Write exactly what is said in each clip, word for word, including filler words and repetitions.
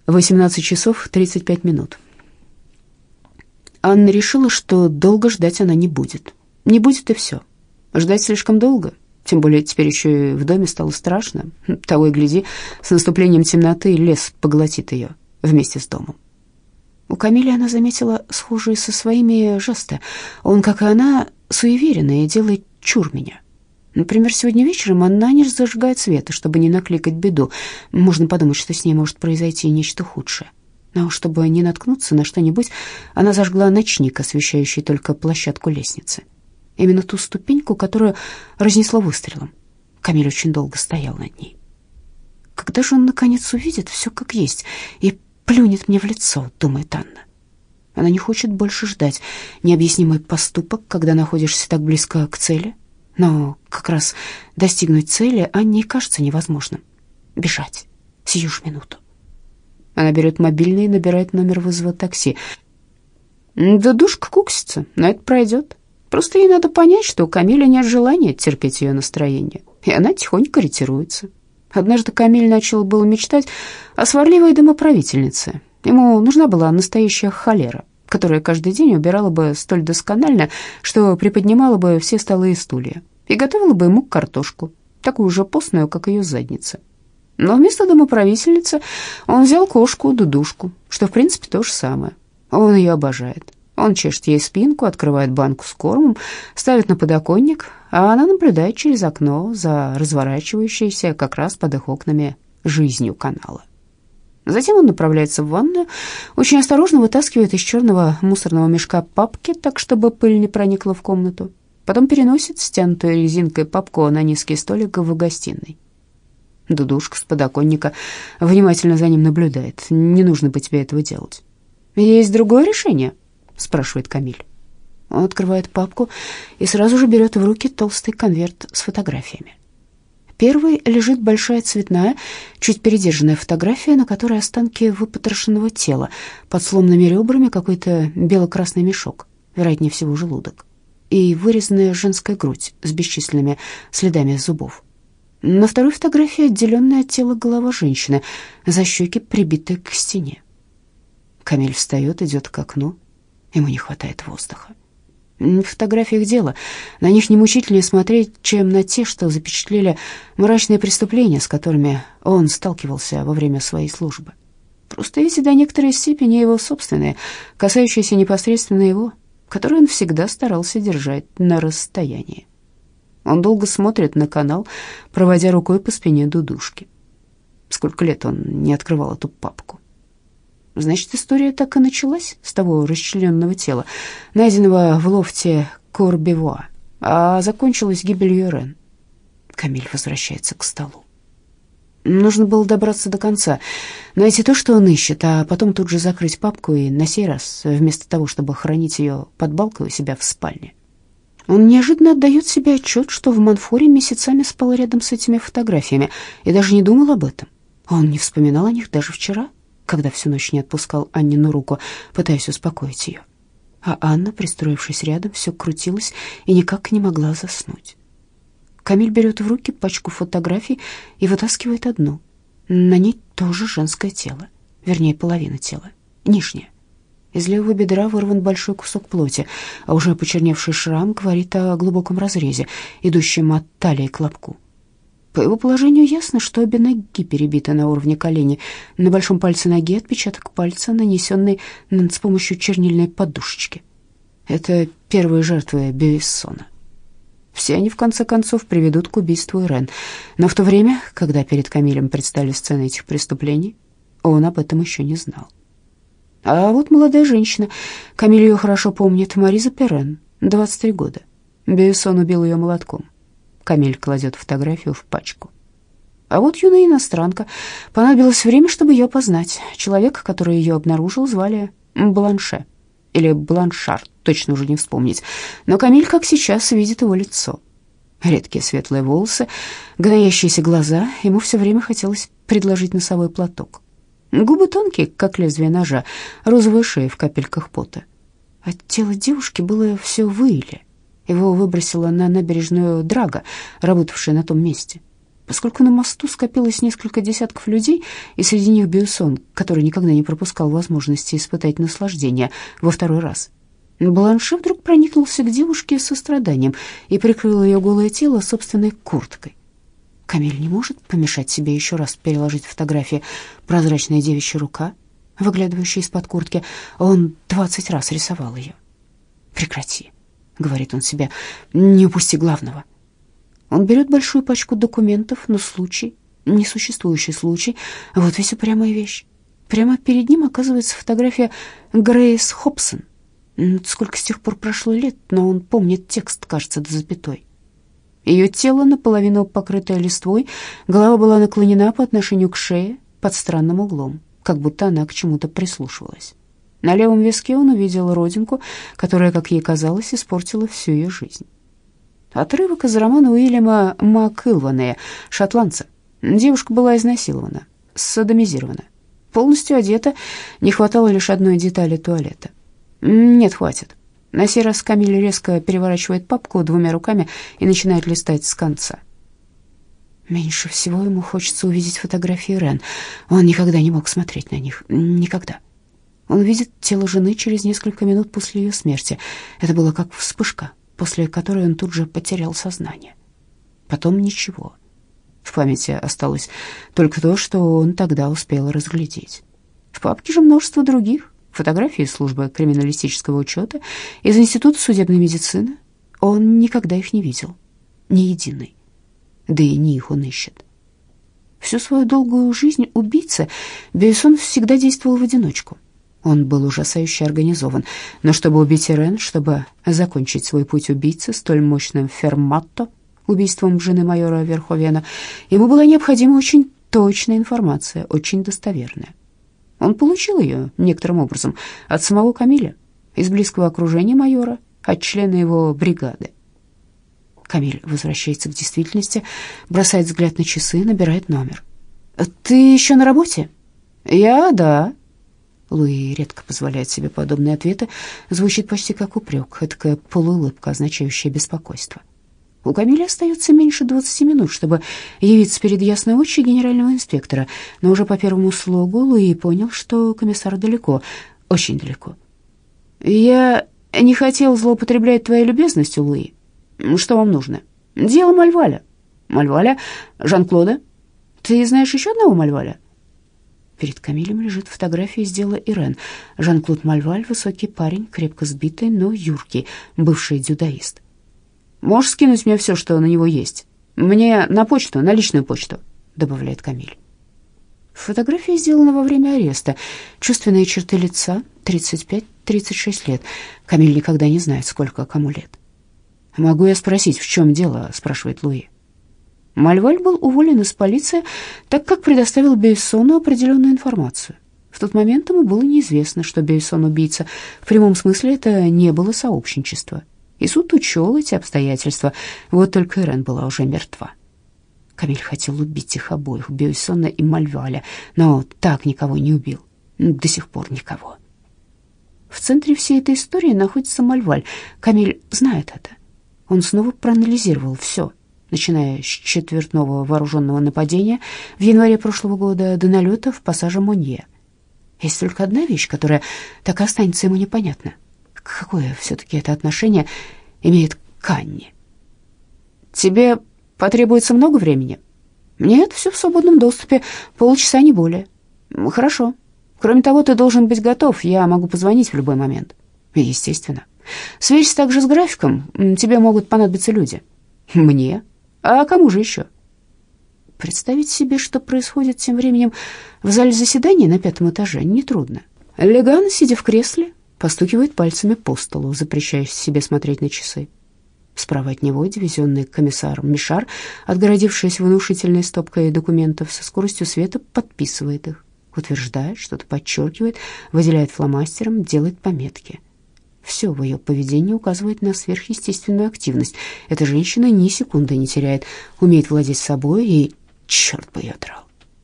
восемнадцать часов тридцать пять минут. Анна решила, что долго ждать она не будет. Не будет и все. Ждать слишком долго, тем более теперь еще и в доме стало страшно. Того и гляди, с наступлением темноты лес поглотит ее вместе с домом. У Камиля она заметила схожие со своими жесты. Он, как и она, суеверенный и делает чур меня. Например, сегодня вечером она не зажигает света, чтобы не накликать беду. Можно подумать, что с ней может произойти нечто худшее. Но чтобы не наткнуться на что-нибудь, она зажгла ночник, освещающий только площадку лестницы. Именно ту ступеньку, которую разнесло выстрелом. Камиль очень долго стоял над ней. Когда же он, наконец, увидит все как есть и плюнет мне в лицо, думает Анна. Она не хочет больше ждать. Необъяснимый поступок, когда находишься так близко к цели. Но как раз достигнуть цели Анне кажется невозможным. Бежать. Сию ж минуту. Она берет мобильный и набирает номер вызова такси. Да душка куксится, но это пройдет. Просто ей надо понять, что у Камиля нет желания терпеть ее настроение, и она тихонько ретируется. Однажды Камиль начал было мечтать о сварливой домоправительнице. Ему нужна была настоящая холера, которая каждый день убирала бы столь досконально, что приподнимала бы все столы и стулья, и готовила бы ему картошку, такую же постную, как ее задница. Но вместо домоправительницы он взял кошку Дудушку, что в принципе то же самое. Он ее обожает. Он чешет ей спинку, открывает банку с кормом, ставит на подоконник, а она наблюдает через окно за разворачивающейся как раз под их окнами жизнью канала. Затем он направляется в ванную, очень осторожно вытаскивает из черного мусорного мешка папки, так, чтобы пыль не проникла в комнату. Потом переносит стянутую резинкой папку на низкий столик в гостиной. Дудушка с подоконника внимательно за ним наблюдает. «Не нужно бы тебе этого делать». «Есть другое решение?» — спрашивает Камиль. Он открывает папку и сразу же берет в руки толстый конверт с фотографиями. Первой лежит большая цветная, чуть передержанная фотография, на которой останки выпотрошенного тела, под сломанными ребрами какой-то бело-красный мешок, вероятнее всего желудок, и вырезанная женская грудь с бесчисленными следами зубов. На второй фотографии отделенная от тела голова женщины, за щеки прибитая к стене. Камиль встает, идет к окну. Ему не хватает воздуха. В фотографиях дело. На них не мучительнее смотреть, чем на те, что запечатлели мрачные преступления, с которыми он сталкивался во время своей службы. Просто эти до некоторой степени его собственные, касающиеся непосредственно его, которые он всегда старался держать на расстоянии. Он долго смотрит на канал, проводя рукой по спине Дудушки. Сколько лет он не открывал эту папку. Значит, история так и началась с того расчлененного тела, найденного в лофте Корбевуа, а закончилась гибелью Рен. Камиль возвращается к столу. Нужно было добраться до конца, найти то, что он ищет, а потом тут же закрыть папку и на сей раз, вместо того, чтобы хранить ее под балкой у себя в спальне. Он неожиданно отдает себе отчет, что в Монфоре месяцами спал рядом с этими фотографиями и даже не думал об этом. Он не вспоминал о них даже вчера, когда всю ночь не отпускал Аннину руку, пытаясь успокоить ее. А Анна, пристроившись рядом, все крутилась и никак не могла заснуть. Камиль берет в руки пачку фотографий и вытаскивает одну. На ней тоже женское тело, вернее, половина тела, нижняя. Из левого бедра вырван большой кусок плоти, а уже почерневший шрам говорит о глубоком разрезе, идущем от талии к лобку. По его положению ясно, что обе ноги перебиты на уровне колени. На большом пальце ноги отпечаток пальца, нанесенный с помощью чернильной подушечки. Это первые жертвы Бюйссона. Все они, в конце концов, приведут к убийству Ирен. Но в то время, когда перед Камилем предстали сцены этих преступлений, он об этом еще не знал. А вот молодая женщина, Камиль ее хорошо помнит, Мариза Перрен, двадцать три года. Бюйссон убил ее молотком. Камиль кладет фотографию в пачку. А вот юная иностранка. Понадобилось время, чтобы ее опознать. Человек, который ее обнаружил, звали Бланше. Или Бланшар, точно уже не вспомнить. Но Камиль, как сейчас, видит его лицо. Редкие светлые волосы, гноящиеся глаза. Ему все время хотелось предложить носовой платок. Губы тонкие, как лезвие ножа, розовая шея в капельках пота. От тела девушки было все в иле. Его выбросила на набережную Драга, работавшая на том месте. Поскольку на мосту скопилось несколько десятков людей, и среди них Бюйсон, который никогда не пропускал возможности испытать наслаждение во второй раз, Бланше вдруг проникнулся к девушке со состраданием и прикрыл ее голое тело собственной курткой. Камиль не может помешать себе еще раз переложить фотографии. Прозрачная девичья рука, выглядывающая из-под куртки. Он двадцать раз рисовал ее. «Прекрати», — говорит он себе, — «не упусти главного». Он берет большую пачку документов на случай, несуществующий случай. Вот ведь упрямая вещь. Прямо перед ним оказывается фотография Грейс Хобсон. Сколько с тех пор прошло лет, но он помнит текст, кажется, до запятой. Ее тело наполовину покрытое листвой, голова была наклонена по отношению к шее под странным углом, как будто она к чему-то прислушивалась. На левом виске он увидел родинку, которая, как ей казалось, испортила всю ее жизнь. Отрывок из романа Уильяма МакИлванея «Шотландца». Девушка была изнасилована, содомизирована, полностью одета, не хватало лишь одной детали туалета. Нет, хватит. На сей раз Камиль резко переворачивает папку двумя руками и начинает листать с конца. Меньше всего ему хочется увидеть фотографии Рен. Он никогда не мог смотреть на них. Никогда. Он видит тело жены через несколько минут после ее смерти. Это было как вспышка, после которой он тут же потерял сознание. Потом ничего. В памяти осталось только то, что он тогда успел разглядеть. В папке же множество других. Фотографии из службы криминалистического учета, из Института судебной медицины. Он никогда их не видел. Ни единой. Да и не их он ищет. Всю свою долгую жизнь убийца Бюйсон всегда действовал в одиночку. Он был ужасающе организован. Но чтобы убить Ирен, чтобы закончить свой путь убийцы столь мощным ферматто, убийством жены майора Верховена, ему была необходима очень точная информация, очень достоверная. Он получил ее некоторым образом от самого Камиля, из близкого окружения майора, от члена его бригады. Камиль возвращается к действительности, бросает взгляд на часы, набирает номер. «Ты еще на работе?» «Я, да». Луи редко позволяет себе подобные ответы. Звучит почти как упрек, эдакая полуулыбка, означающая беспокойство. У Камиля остается меньше двадцати минут, чтобы явиться перед ясной очи генерального инспектора, но уже по первому слогу Луи понял, что комиссар далеко, очень далеко. «Я не хотел злоупотреблять твоей любезностью, Луи. Что вам нужно?» «Дело Мальваля». «Мальваля? Жан-Клода? Ты знаешь еще одного Мальваля?» Перед Камилем лежит фотография из дела Ирен. Жан-Клод Мальваль, высокий парень, крепко сбитый, но юркий, бывший дзюдоист. «Можешь скинуть мне все, что на него есть? Мне на почту, на личную почту», — добавляет Камиль. Фотография сделана во время ареста. Чувственные черты лица, тридцать пять — тридцать шесть лет. Камиль никогда не знает, сколько кому лет. «Могу я спросить, в чем дело?» — спрашивает Луи. Мальваль был уволен из полиции, так как предоставил Бюйсону определенную информацию. В тот момент ему было неизвестно, что Бюйсон убийца. В прямом смысле это не было сообщничество. И суд учел эти обстоятельства. Вот только Ирен была уже мертва. Камиль хотел убить их обоих, Бюйсона и Мальваля, но так никого не убил. До сих пор никого. В центре всей этой истории находится Мальваль. Камиль знает это. Он снова проанализировал все, начиная с четвертного вооруженного нападения в январе прошлого года до налета в пассаже Монье. Есть только одна вещь, которая так и останется ему непонятна. Какое все-таки это отношение имеет к Анне? «Тебе потребуется много времени?» «Нет, все в свободном доступе, полчаса, не более». «Хорошо. Кроме того, ты должен быть готов, я могу позвонить в любой момент». «Естественно. Сверься также с графиком, тебе могут понадобиться люди». «Мне? А кому же еще?» Представить себе, что происходит тем временем в зале заседаний на пятом этаже, нетрудно. Леган, сидя в кресле, постукивает пальцами по столу, запрещая себе смотреть на часы. Справа от него дивизионный комиссар Мишар, отгородившись внушительной стопкой документов, со скоростью света подписывает их, утверждает, что-то подчеркивает, выделяет фломастером, делает пометки. Все в ее поведении указывает на сверхъестественную активность. Эта женщина ни секунды не теряет, умеет владеть собой и, черт бы ее драл.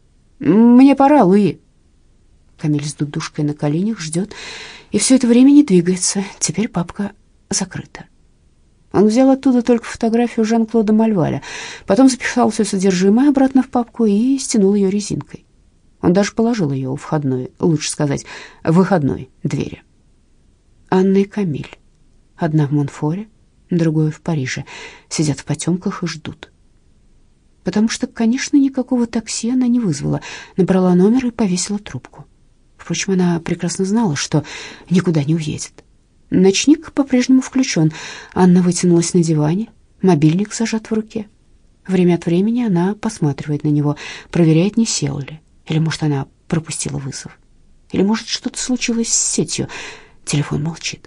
«Мне пора, Луи». Камиль с дудушкой на коленях ждет, и все это время не двигается. Теперь папка закрыта. Он взял оттуда только фотографию Жан-Клода Мальваля, потом запихал все содержимое обратно в папку и стянул ее резинкой. Он даже положил ее у входной, лучше сказать, выходной двери. Анна и Камиль, одна в Монфоре, другой в Париже, сидят в потемках и ждут. Потому что, конечно, никакого такси она не вызвала, набрала номер и повесила трубку. Впрочем, она прекрасно знала, что никуда не уедет. Ночник по-прежнему включен. Анна вытянулась на диване, мобильник зажат в руке. Время от времени она посматривает на него, проверяет, не сел ли. Или, может, она пропустила вызов. Или, может, что-то случилось с сетью. Телефон молчит.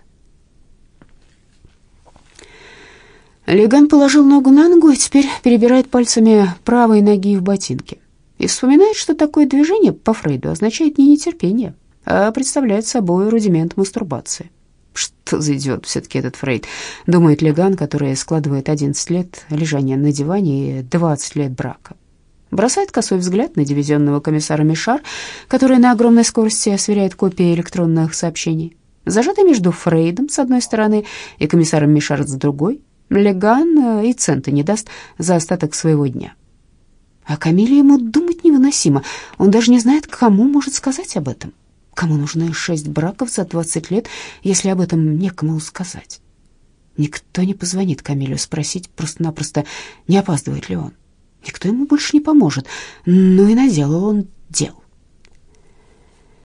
Леган положил ногу на ногу и теперь перебирает пальцами правой ноги в ботинке. И вспоминает, что такое движение по Фрейду означает не нетерпение, а представляет собой рудимент мастурбации. Что за идиот все-таки этот Фрейд, думает Леган, который складывает одиннадцать лет лежания на диване и двадцать лет брака. Бросает косой взгляд на дивизионного комиссара Мишар, который на огромной скорости сверяет копии электронных сообщений. Зажатый между Фрейдом с одной стороны и комиссаром Мишар с другой, Леган и цента не даст за остаток своего дня. А Камиле ему думать невыносимо. Он даже не знает, кому может сказать об этом. Кому нужны шесть браков за двадцать лет, если об этом некому сказать? Никто не позвонит Камилю спросить просто-напросто, не опаздывает ли он. Никто ему больше не поможет. Ну и наделал он дел.